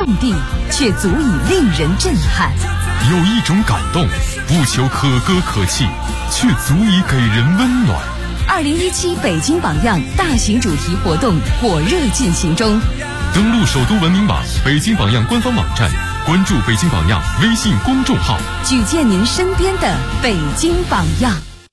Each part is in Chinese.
地，却足以令人震撼。 有一种感动，不求可歌可泣，却足以给人温暖。 2017北京榜样大型主题活动火热进行中， 登录首都文明网、北京榜样官方网站，关注北京榜样微信公众号， 举荐您身边的北京榜样。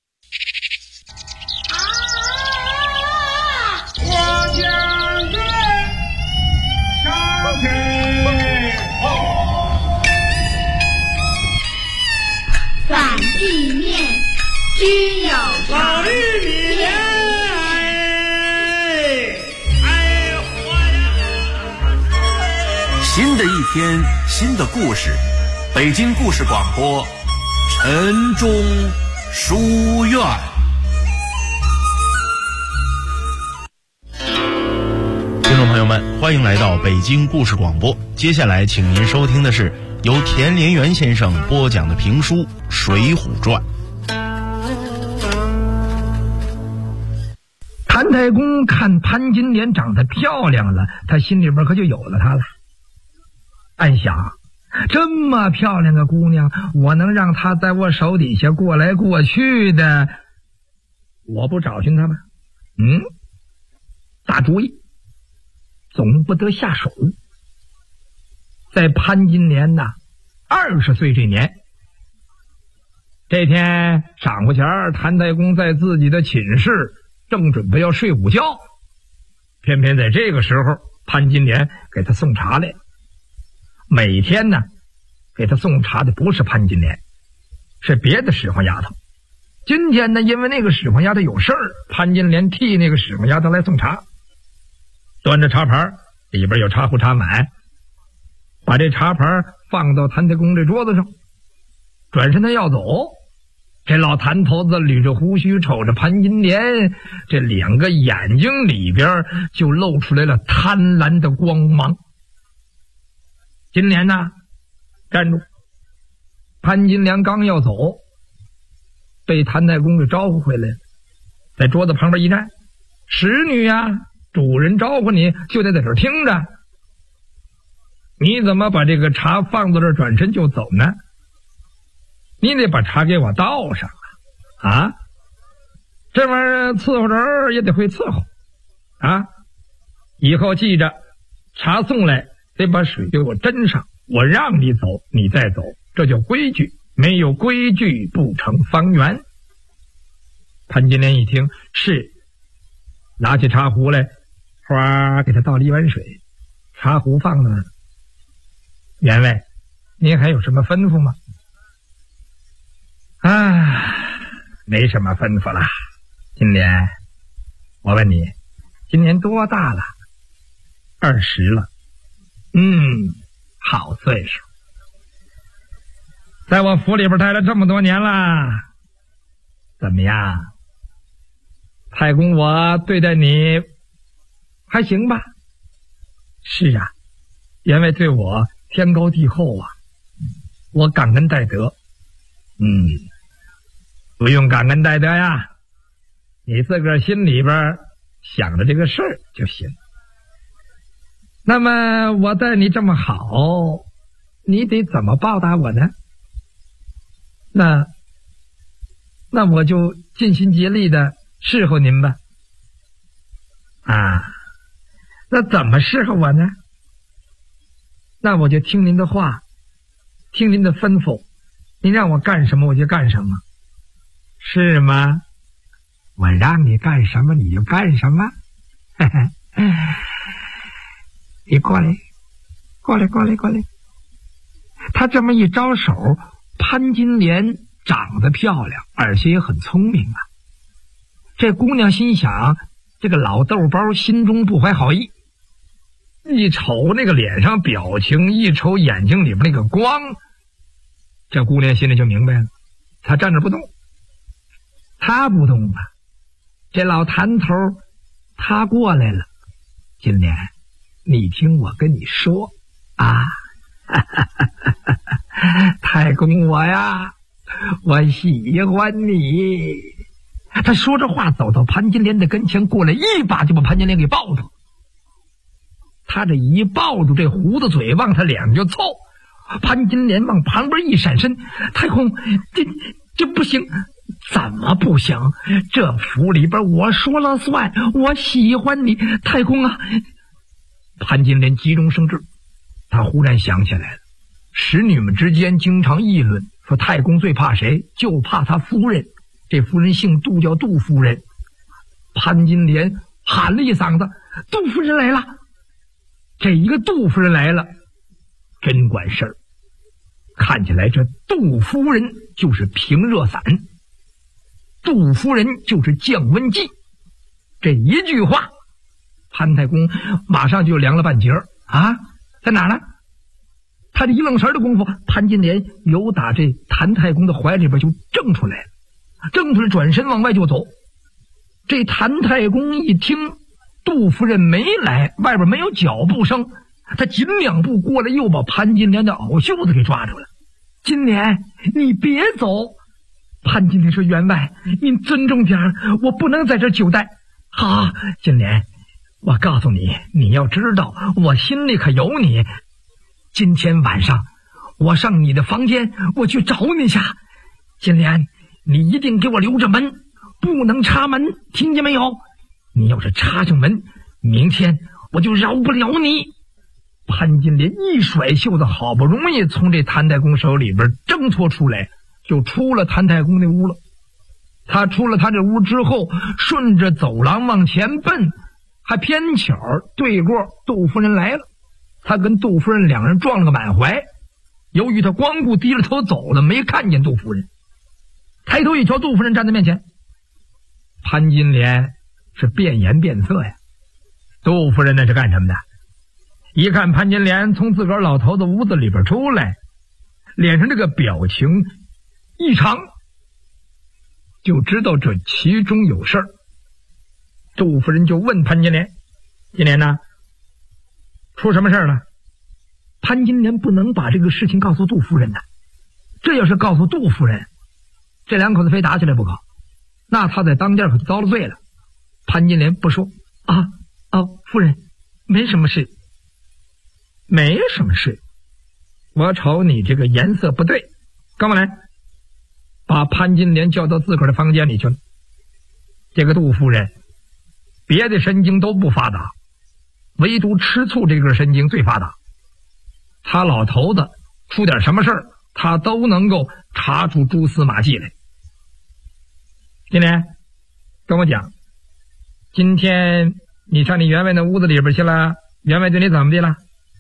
反地面均有法律理念。 新的一天，新的故事，北京故事广播，晨钟书院。 听众朋友们，欢迎来到北京故事广播。接下来请您收听的是由田连元先生播讲的评书《水浒传》。 谭太公看潘金莲长得漂亮了，他心里边可就有了她了。暗想，这么漂亮的姑娘，我能让她在我手底下过来过去的，我不找寻她吗？大主意，总不得下手。在潘金莲20岁这年，这天晌午前，谭太公在自己的寝室正准备要睡午觉，偏偏在这个时候，潘金莲给他送茶来。每天给他送茶的不是潘金莲，是别的使唤丫头。今天呢，因为那个使唤丫头有事儿，潘金莲替那个使唤丫头来送茶，端着茶盘，里边有茶壶茶满，把这茶盘放到谭太公这桌子上，转身他要走。这老谭头子捋着胡须，瞅着潘金莲，这两个眼睛里边就露出来了贪婪的光芒。金莲站住！潘金莲刚要走，被谭太公给招呼回来了，在桌子旁边一站。使女主人招呼你就得在这儿听着，你怎么把这个茶放到这儿转身就走呢？你得把茶给我倒上这玩意儿伺候人也得会伺候以后记着，茶送来得把水给我斟上，我让你走你再走，这叫规矩，没有规矩不成方圆。潘金莲一听是，拿起茶壶来，哗给他倒了一碗水，茶壶放那儿。员外，您还有什么吩咐吗？没什么吩咐了。金莲，我问你，今年多大了？20了。好岁数。在我府里边待了这么多年了，怎么样？太公我对待你还行吧？是员外对我天高地厚我感恩戴德。不用感恩戴德你自个儿心里边想着这个事儿就行。那么我待你这么好，你得怎么报答我呢？那我就尽心竭力的侍候您吧。那怎么侍候我呢？那我就听您的话，听您的吩咐，您让我干什么我就干什么，是吗？我让你干什么你就干什么。你过来。他这么一招手，潘金莲长得漂亮，而且也很聪明这姑娘心想，这个老豆包心中不怀好意，一瞅那个脸上表情，一瞅眼睛里边那个光，这姑娘心里就明白了。她站着不动，她不动这老谭头他过来了。金莲，你听我跟你说太公我喜欢你。他说着话走到潘金莲的跟前，过来一把就把潘金莲给抱住。 他这一抱住这胡子嘴往他脸上就凑。潘金莲往旁边一闪身，太公，这不行。怎么不行？这府里边我说了算，我喜欢你，太公啊！潘金莲急中生智，他忽然想起来了，使女们之间经常议论说太公最怕谁，就怕他夫人。这夫人姓杜，叫杜夫人。潘金莲喊了一嗓子：“杜夫人来了！”这一个杜夫人来了，真管事儿。看起来这杜夫人就是平热散，杜夫人就是降温剂。这一句话，潘太公马上就凉了半截啊！在哪呢？他这一愣神的功夫，潘金莲由打这谭太公的怀里边就挣出来了，挣出来转身往外就走。这谭太公一听杜夫人没来，外边没有脚步声，他紧两步过来，又把潘金莲的袄袖子给抓住了。金莲，你别走！潘金莲说：“员外，您尊重点，我不能在这久待。”好，金莲，我告诉你，你要知道，我心里可有你。今天晚上，我上你的房间，我去找你去。金莲，你一定给我留着门，不能插门，听见没有？你要是插上门，明天我就饶不了你。潘金莲一甩袖子，好不容易从这谭太公手里边挣脱出来，就出了谭太公那屋了。他出了他这屋之后，顺着走廊往前奔，还偏巧对过杜夫人来了。他跟杜夫人两人撞了个满怀，由于他光顾低着头走了，没看见杜夫人。抬头一瞧，杜夫人站在面前。潘金莲是变颜变色呀。杜夫人那是干什么的？一看潘金莲从自个儿老头子屋子里边出来，脸上这个表情异常，就知道这其中有事儿。杜夫人就问潘金莲：“金莲呢？出什么事儿了？”潘金莲不能把这个事情告诉杜夫人呢，这要是告诉杜夫人，这两口子非打起来不可，那他在当家可就遭了罪了。潘金莲不说：“夫人，没什么事。”没什么事，我瞅你这个颜色不对，跟我来。把潘金莲叫到自个儿的房间里去了。这个杜夫人别的神经都不发达，唯独吃醋这根神经最发达。他老头子出点什么事儿，他都能够查出蛛丝马迹来。金莲，跟我讲，今天你上你员外那屋子里边去了，员外对你怎么的了？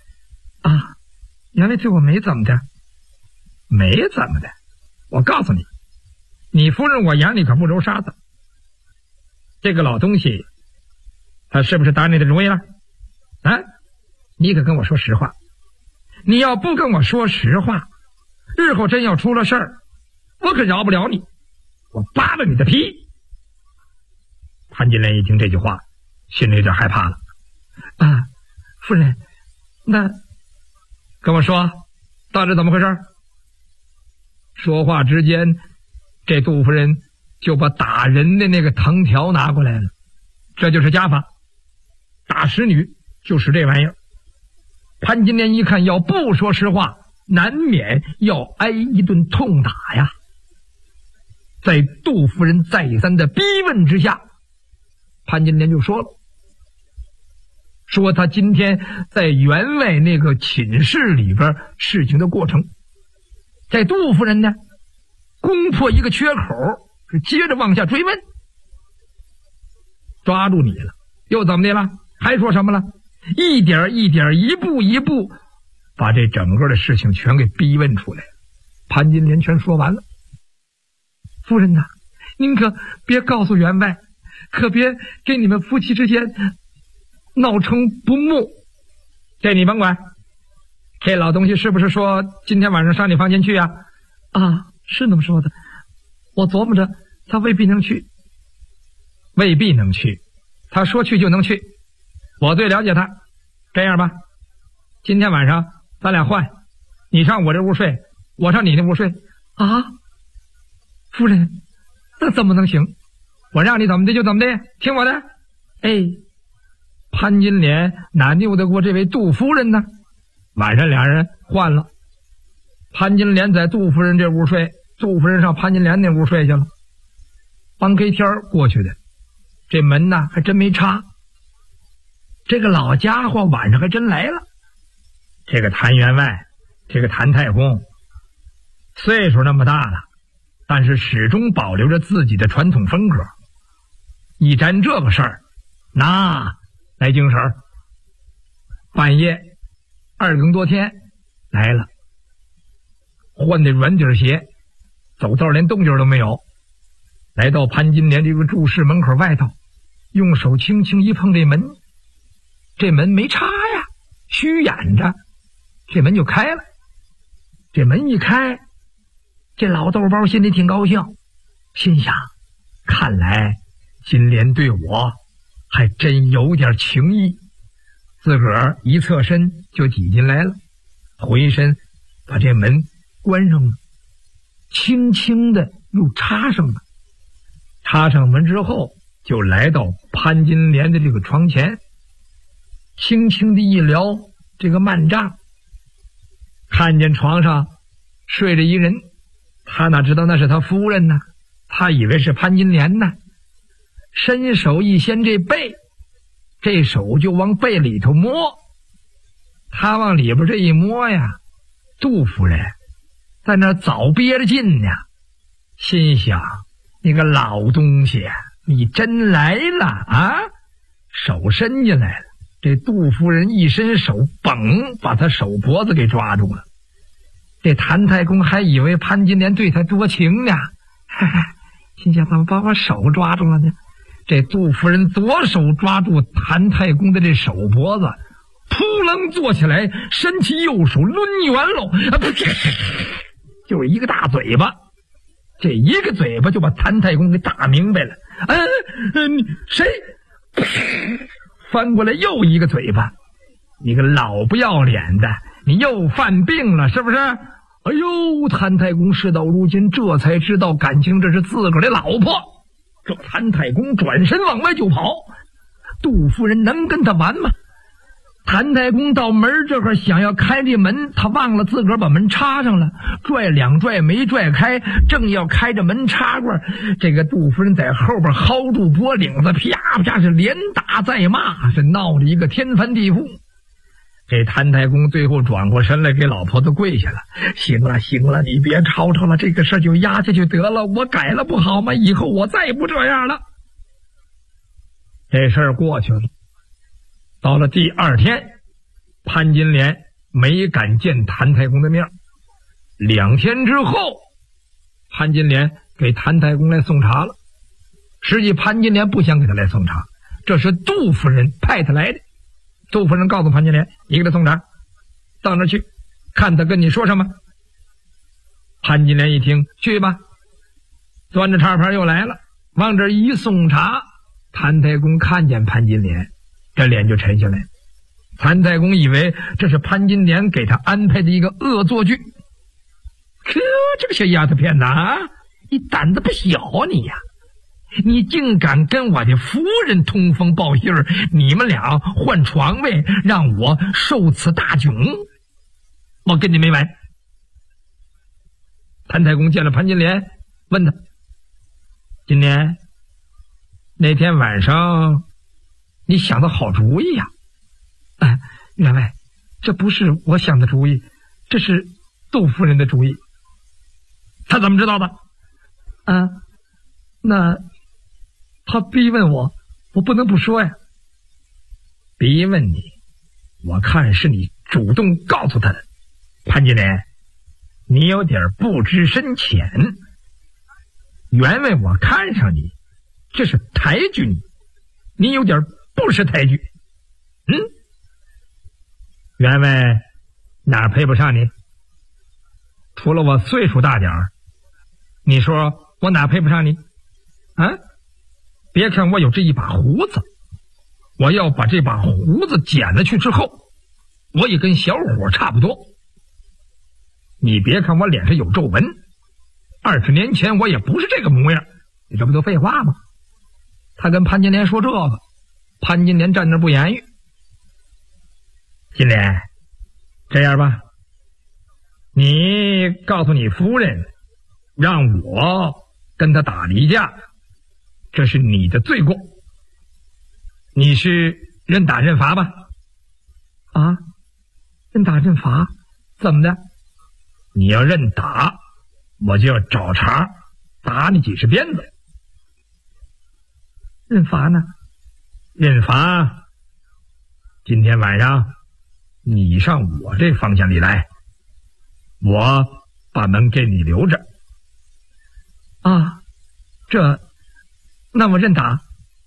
员外对我没怎么的。没怎么的，我告诉你，你夫人我眼里可不揉沙子。这个老东西他是不是打你的主意了？你可跟我说实话。你要不跟我说实话，日后真要出了事儿，我可饶不了你，我扒了你的皮。潘金莲一听这句话，心里有点害怕了。夫人，那跟我说到底怎么回事？说话之间，这杜夫人就把打人的那个藤条拿过来了。这就是家法，打使女就使这玩意儿。潘金莲一看要不说实话，难免要挨一顿痛打呀。在杜夫人再三的逼问之下，潘金莲就说了，说他今天在员外那个寝室里边事情的过程。在杜夫人呢攻破一个缺口，是接着往下追问。抓住你了，又怎么的了？还说什么了？一点一点，一步一步，把这整个的事情全给逼问出来。潘金莲全说完了。夫人呐，您可别告诉员外，可别给你们夫妻之间闹成不睦。这你甭管，这老东西是不是说今天晚上上你房间去啊？是那么说的，我琢磨着他未必能去。未必能去，他说去就能去，我最了解他。这样吧，今天晚上咱俩换，你上我这屋睡，我上你那屋睡。夫人，那怎么能行？我让你怎么的就怎么的，听我的。 潘金莲哪拗得过这位杜夫人呢？晚上俩人换了，潘金莲在杜夫人这屋睡，杜夫人上潘金莲那屋睡去了。半黑天过去的，这门呢还真没插。这个老家伙晚上还真来了。这个谭员外，这个谭太公，岁数那么大了，但是始终保留着自己的传统风格。一沾这个事儿，那来精神儿。半夜2更多天来了，换的软底鞋，走道连动静都没有，来到潘金莲这个住室门口外头，用手轻轻一碰这门，这门没插呀，虚掩着，这门就开了。这门一开，这老豆包心里挺高兴，心想看来金莲对我还真有点情意，自个儿一侧身就挤进来了，回身把这门关上了，轻轻的又插上了。插上门之后，就来到潘金莲的这个床前，轻轻的一撩这个幔帐，看见床上睡着一人，他哪知道那是他夫人呢？他以为是潘金莲呢。伸手一掀这被，这手就往被里头摸。他往里边这一摸呀，杜夫人在那早憋着劲呢，心想：你个老东西，你真来了啊！手伸进来了，这杜夫人一伸手，嘣，把他手脖子给抓住了。这谭太公还以为潘金莲对他多情呢，心想怎么把我手抓住了呢？这杜夫人左手抓住谭太公的这手脖子，扑棱坐起来，伸起右手抡圆喽，就是一个大嘴巴。这一个嘴巴就把谭太公给打明白了。你谁？翻过来又一个嘴巴。你个老不要脸的，你又犯病了是不是？哎呦，谭太公事到如今这才知道感情这是自个儿的老婆。这谭太公转身往外就跑，杜夫人能跟他玩吗？谭太公到门这块想要开这门，他忘了自个儿把门插上了，拽两拽没拽开，正要开着门插过，这个杜夫人在后边薅住脖领子，啪啪是连打带骂，是闹了一个天翻地覆。这谭太公最后转过身来给老婆子跪下了，行了行了，你别吵吵了，这个事就压下去得了，我改了不好吗？以后我再不这样了。这事儿过去了。到了第二天，潘金莲没敢见谭太公的面。2天之后，潘金莲给谭太公来送茶了。实际潘金莲不想给他来送茶，这是杜夫人派他来的。杜夫人告诉潘金莲，你给他送茶，到那儿去，看他跟你说什么。潘金莲一听，去吧，端着茶盘又来了，往这一送茶，谭太公看见潘金莲，这脸就沉下来。谭太公以为这是潘金莲给他安排的一个恶作剧。这个小丫头片子啊，你胆子不小你呀，你竟敢跟我的夫人通风报信儿，你们俩换床位，让我受此大窘，我跟你没完。谭太公见了潘金莲，问他：金莲，那天晚上你想的好主意呀？员外，这不是我想的主意，这是杜夫人的主意。他怎么知道的？那他逼问我，我不能不说呀。逼问你，我看是你主动告诉他的。潘金莲，你有点不知深浅。员外我看上你，这是抬举你，你有点不识抬举。员外哪配不上你？除了我岁数大点儿，你说我哪配不上你？别看我有这一把胡子，我要把这把胡子剪了去之后，我也跟小伙差不多。你别看我脸上有皱纹，20年前我也不是这个模样，你这不都废话吗？他跟潘金莲说这个， 潘金莲站那不言语。金莲，这样吧，你告诉你夫人，让我跟他打离架，这是你的罪过。你是认打认罚吧？啊，认打认罚？怎么的？你要认打，我就要找茬打你几十鞭子。认罚呢？认罚，今天晚上你上我这方向里来，我把门给你留着。啊，那我认打。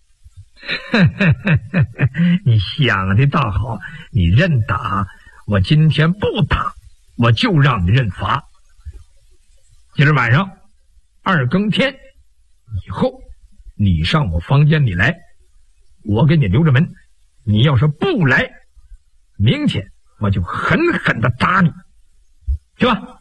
你想的倒好，你认打，我今天不打，我就让你认罚。今儿晚上2更天以后，你上我房间里来，我给你留着门。你要是不来，明天我就狠狠地打你，去吧。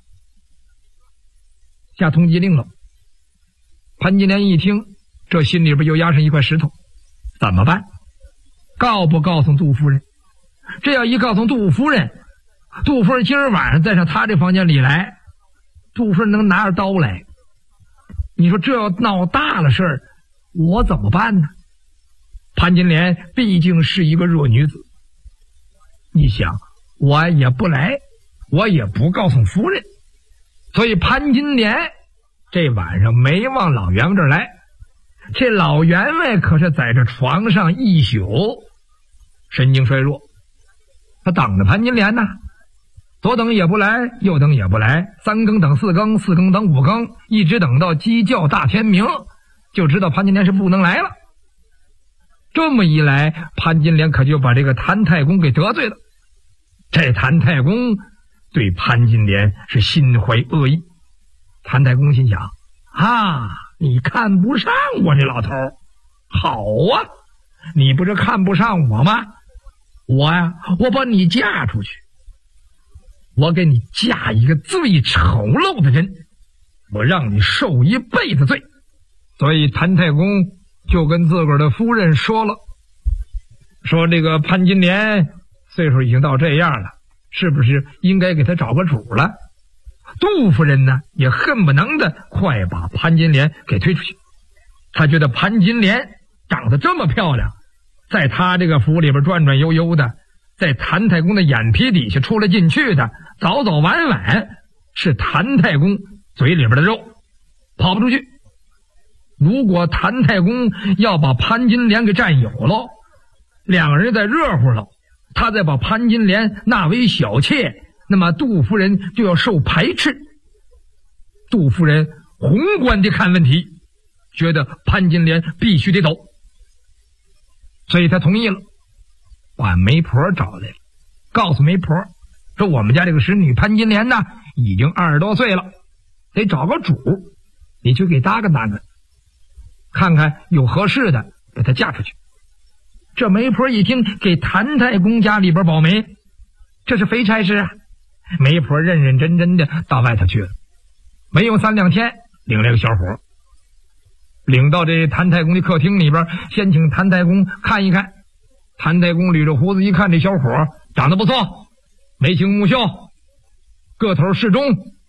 下通缉令了。潘金莲一听，这心里边又压上一块石头，怎么办？告不告诉杜夫人？这要一告诉杜夫人，杜夫人今儿晚上再上他这房间里来，杜夫人能拿着刀来。你说这要闹大了事儿，我怎么办呢？潘金莲毕竟是一个弱女子，你想，我也不来，我也不告诉夫人，所以潘金莲这晚上没往老员外这儿来。这老员外可是在这床上一宿，神经衰弱，他等着潘金莲呢，左等也不来，右等也不来，3更等4更，4更等5更，一直等到鸡叫大天明，就知道潘金莲是不能来了。这么一来，潘金莲可就把这个谭太公给得罪了。这谭太公对潘金莲是心怀恶意。谭太公心想啊，你看不上我这老头，好啊，你不是看不上我吗？我把你嫁出去，我给你嫁一个最丑陋的人，我让你受一辈子罪。所以谭太公就跟自个儿的夫人说了，说这个潘金莲岁数已经到这样了，是不是应该给他找个主了？杜夫人呢也恨不能的快把潘金莲给推出去。他觉得潘金莲长得这么漂亮，在他这个府里边转转悠悠的，在谭太公的眼皮底下出来进去的，早早晚晚是谭太公嘴里边的肉，跑不出去。如果谭太公要把潘金莲给占有了，两个人再热乎了，他再把潘金莲纳为小妾，那么杜夫人就要受排斥。杜夫人宏观地看问题，觉得潘金莲必须得走，所以他同意了，把媒婆找来了，告诉媒婆说，我们家这个使女潘金莲呢已经20多岁了，得找个主，你去给搭个搭个，看看有合适的给她嫁出去。这媒婆一听，给谭太公家里边保媒，这是肥差事啊。媒婆认认真真的到外头去了，没有3两天领来个小伙，领到这谭太公的客厅里边，先请谭太公看一看。谭太公捋着胡子一看，这小伙长得不错，眉清目秀，个头适中，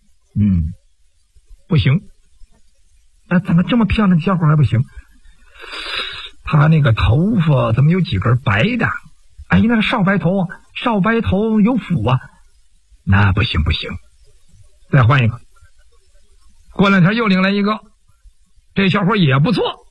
不行。怎么这么漂亮的小伙还不行？他那个头发怎么有几根白的？哎，那个少白头啊，少白头有腐啊，那不行，再换一个。过2天又领来一个，这小伙也不错，